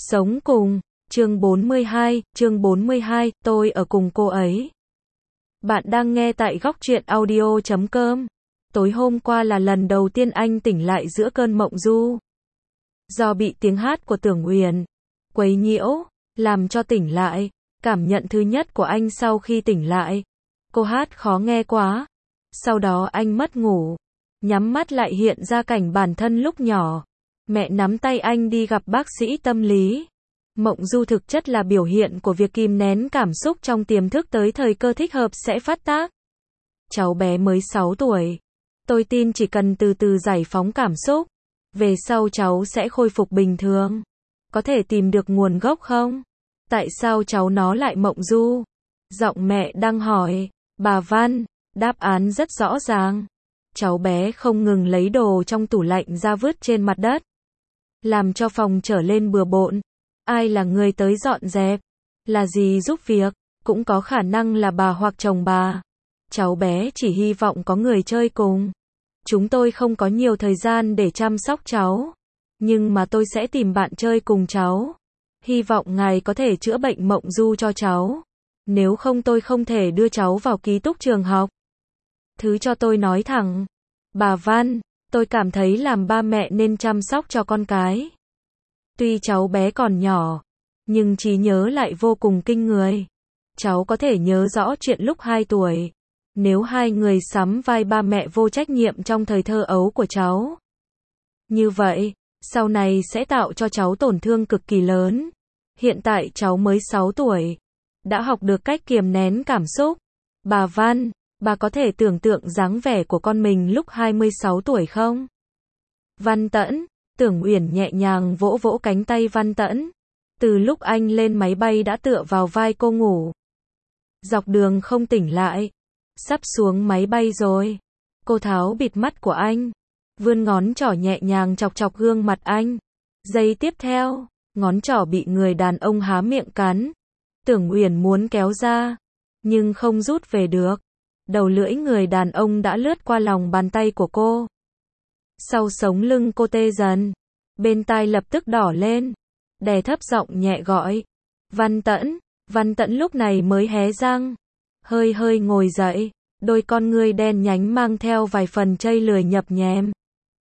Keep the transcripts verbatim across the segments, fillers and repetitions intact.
Sống cùng, chương bốn mươi hai, chương bốn mươi hai, tôi ở cùng cô ấy. Bạn đang nghe tại góc truyện audio chấm com. Tối hôm qua là lần đầu tiên anh tỉnh lại giữa cơn mộng du. Do bị tiếng hát của Tưởng Uyển quấy nhiễu, làm cho tỉnh lại. Cảm nhận thứ nhất của anh sau khi tỉnh lại, cô hát khó nghe quá. Sau đó anh mất ngủ, nhắm mắt lại hiện ra cảnh bản thân lúc nhỏ. Mẹ nắm tay anh đi gặp bác sĩ tâm lý. Mộng du thực chất là biểu hiện của việc kìm nén cảm xúc trong tiềm thức tới thời cơ thích hợp sẽ phát tác. Cháu bé mới sáu tuổi. Tôi tin chỉ cần từ từ giải phóng cảm xúc, về sau cháu sẽ khôi phục bình thường. Có thể tìm được nguồn gốc không? Tại sao cháu nó lại mộng du? Giọng mẹ đang hỏi. Bà Văn, đáp án rất rõ ràng. Cháu bé không ngừng lấy đồ trong tủ lạnh ra vứt trên mặt đất, làm cho phòng trở lên bừa bộn. Ai là người tới dọn dẹp? Là gì giúp việc? Cũng có khả năng là bà hoặc chồng bà. Cháu bé chỉ hy vọng có người chơi cùng. Chúng tôi không có nhiều thời gian để chăm sóc cháu, nhưng mà tôi sẽ tìm bạn chơi cùng cháu. Hy vọng ngài có thể chữa bệnh mộng du cho cháu. Nếu không tôi không thể đưa cháu vào ký túc trường học. Thứ cho tôi nói thẳng. Bà Văn, tôi cảm thấy làm ba mẹ nên chăm sóc cho con cái. Tuy cháu bé còn nhỏ, nhưng trí nhớ lại vô cùng kinh người. Cháu có thể nhớ rõ chuyện lúc hai tuổi. Nếu hai người sắm vai ba mẹ vô trách nhiệm trong thời thơ ấu của cháu, như vậy, sau này sẽ tạo cho cháu tổn thương cực kỳ lớn. Hiện tại cháu mới sáu tuổi, đã học được cách kiềm nén cảm xúc. Bà Văn, bà có thể tưởng tượng dáng vẻ của con mình lúc hai mươi sáu tuổi không? Văn Tẫn, Tưởng Uyển nhẹ nhàng vỗ vỗ cánh tay Văn Tẫn. Từ lúc anh lên máy bay đã tựa vào vai cô ngủ. Dọc đường không tỉnh lại. Sắp xuống máy bay rồi. Cô tháo bịt mắt của anh, vươn ngón trỏ nhẹ nhàng chọc chọc gương mặt anh. Giây tiếp theo, ngón trỏ bị người đàn ông há miệng cắn. Tưởng Uyển muốn kéo ra, nhưng không rút về được. Đầu lưỡi người đàn ông đã lướt qua lòng bàn tay của cô. Sau sống lưng cô tê dần, bên tai lập tức đỏ lên. Đè thấp giọng nhẹ gọi. Văn Tẫn. Văn Tẫn lúc này mới hé răng, hơi hơi ngồi dậy, đôi con ngươi đen nhánh mang theo vài phần chây lười nhập nhèm.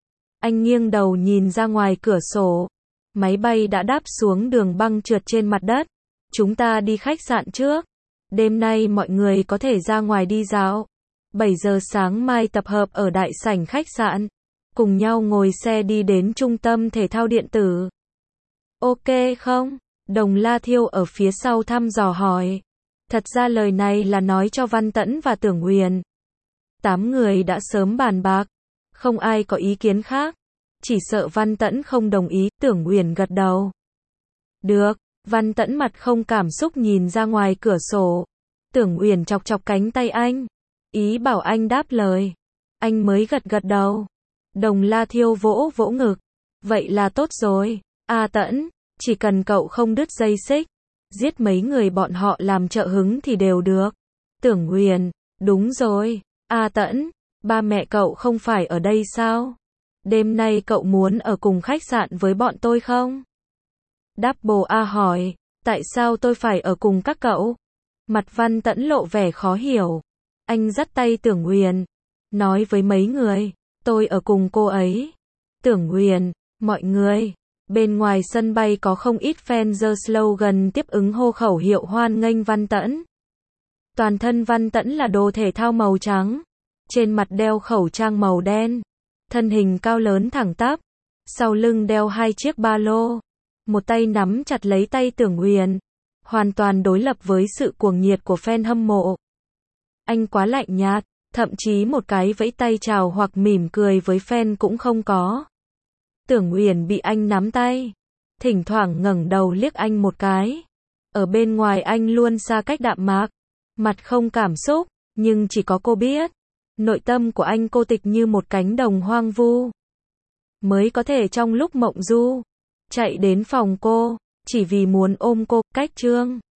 Anh nghiêng đầu nhìn ra ngoài cửa sổ. Máy bay đã đáp xuống đường băng trượt trên mặt đất. Chúng ta đi khách sạn trước. Đêm nay mọi người có thể ra ngoài đi dạo. bảy giờ sáng mai tập hợp ở đại sảnh khách sạn. Cùng nhau ngồi xe đi đến trung tâm thể thao điện tử. Ok không? Đồng La Thiêu ở phía sau thăm dò hỏi. Thật ra lời này là nói cho Văn Tẫn và Tưởng Uyển. Tám người đã sớm bàn bạc, không ai có ý kiến khác. Chỉ sợ Văn Tẫn không đồng ý. Tưởng Uyển gật đầu. Được. Văn Tẫn mặt không cảm xúc nhìn ra ngoài cửa sổ. Tưởng Uyển chọc chọc cánh tay anh, ý bảo anh đáp lời. Anh mới gật gật đầu. Đồng La Thiêu vỗ vỗ ngực. Vậy là tốt rồi. A Tẫn, chỉ cần cậu không đứt dây xích, giết mấy người bọn họ làm trợ hứng thì đều được. Tưởng Uyển, đúng rồi. A Tẫn, ba mẹ cậu không phải ở đây sao? Đêm nay cậu muốn ở cùng khách sạn với bọn tôi không? Double A hỏi, tại sao tôi phải ở cùng các cậu? Mặt Văn Tẫn lộ vẻ khó hiểu. Anh dắt tay Tưởng Uyển, nói với mấy người, tôi ở cùng cô ấy. Tưởng Uyển, mọi người. Bên ngoài sân bay có không ít fan giơ slogan tiếp ứng hô khẩu hiệu hoan nghênh Văn Tẫn. Toàn thân Văn Tẫn là đồ thể thao màu trắng, trên mặt đeo khẩu trang màu đen, thân hình cao lớn thẳng tắp, sau lưng đeo hai chiếc ba lô, một tay nắm chặt lấy tay Tưởng Uyển, hoàn toàn đối lập với sự cuồng nhiệt của fan hâm mộ. Anh quá lạnh nhạt, thậm chí một cái vẫy tay chào hoặc mỉm cười với fan cũng không có. Tưởng Uyển bị anh nắm tay, thỉnh thoảng ngẩng đầu liếc anh một cái. Ở bên ngoài anh luôn xa cách đạm mạc, mặt không cảm xúc, nhưng chỉ có cô biết, nội tâm của anh cô tịch như một cánh đồng hoang vu. Mới có thể trong lúc mộng du, chạy đến phòng cô, chỉ vì muốn ôm cô. Cách chương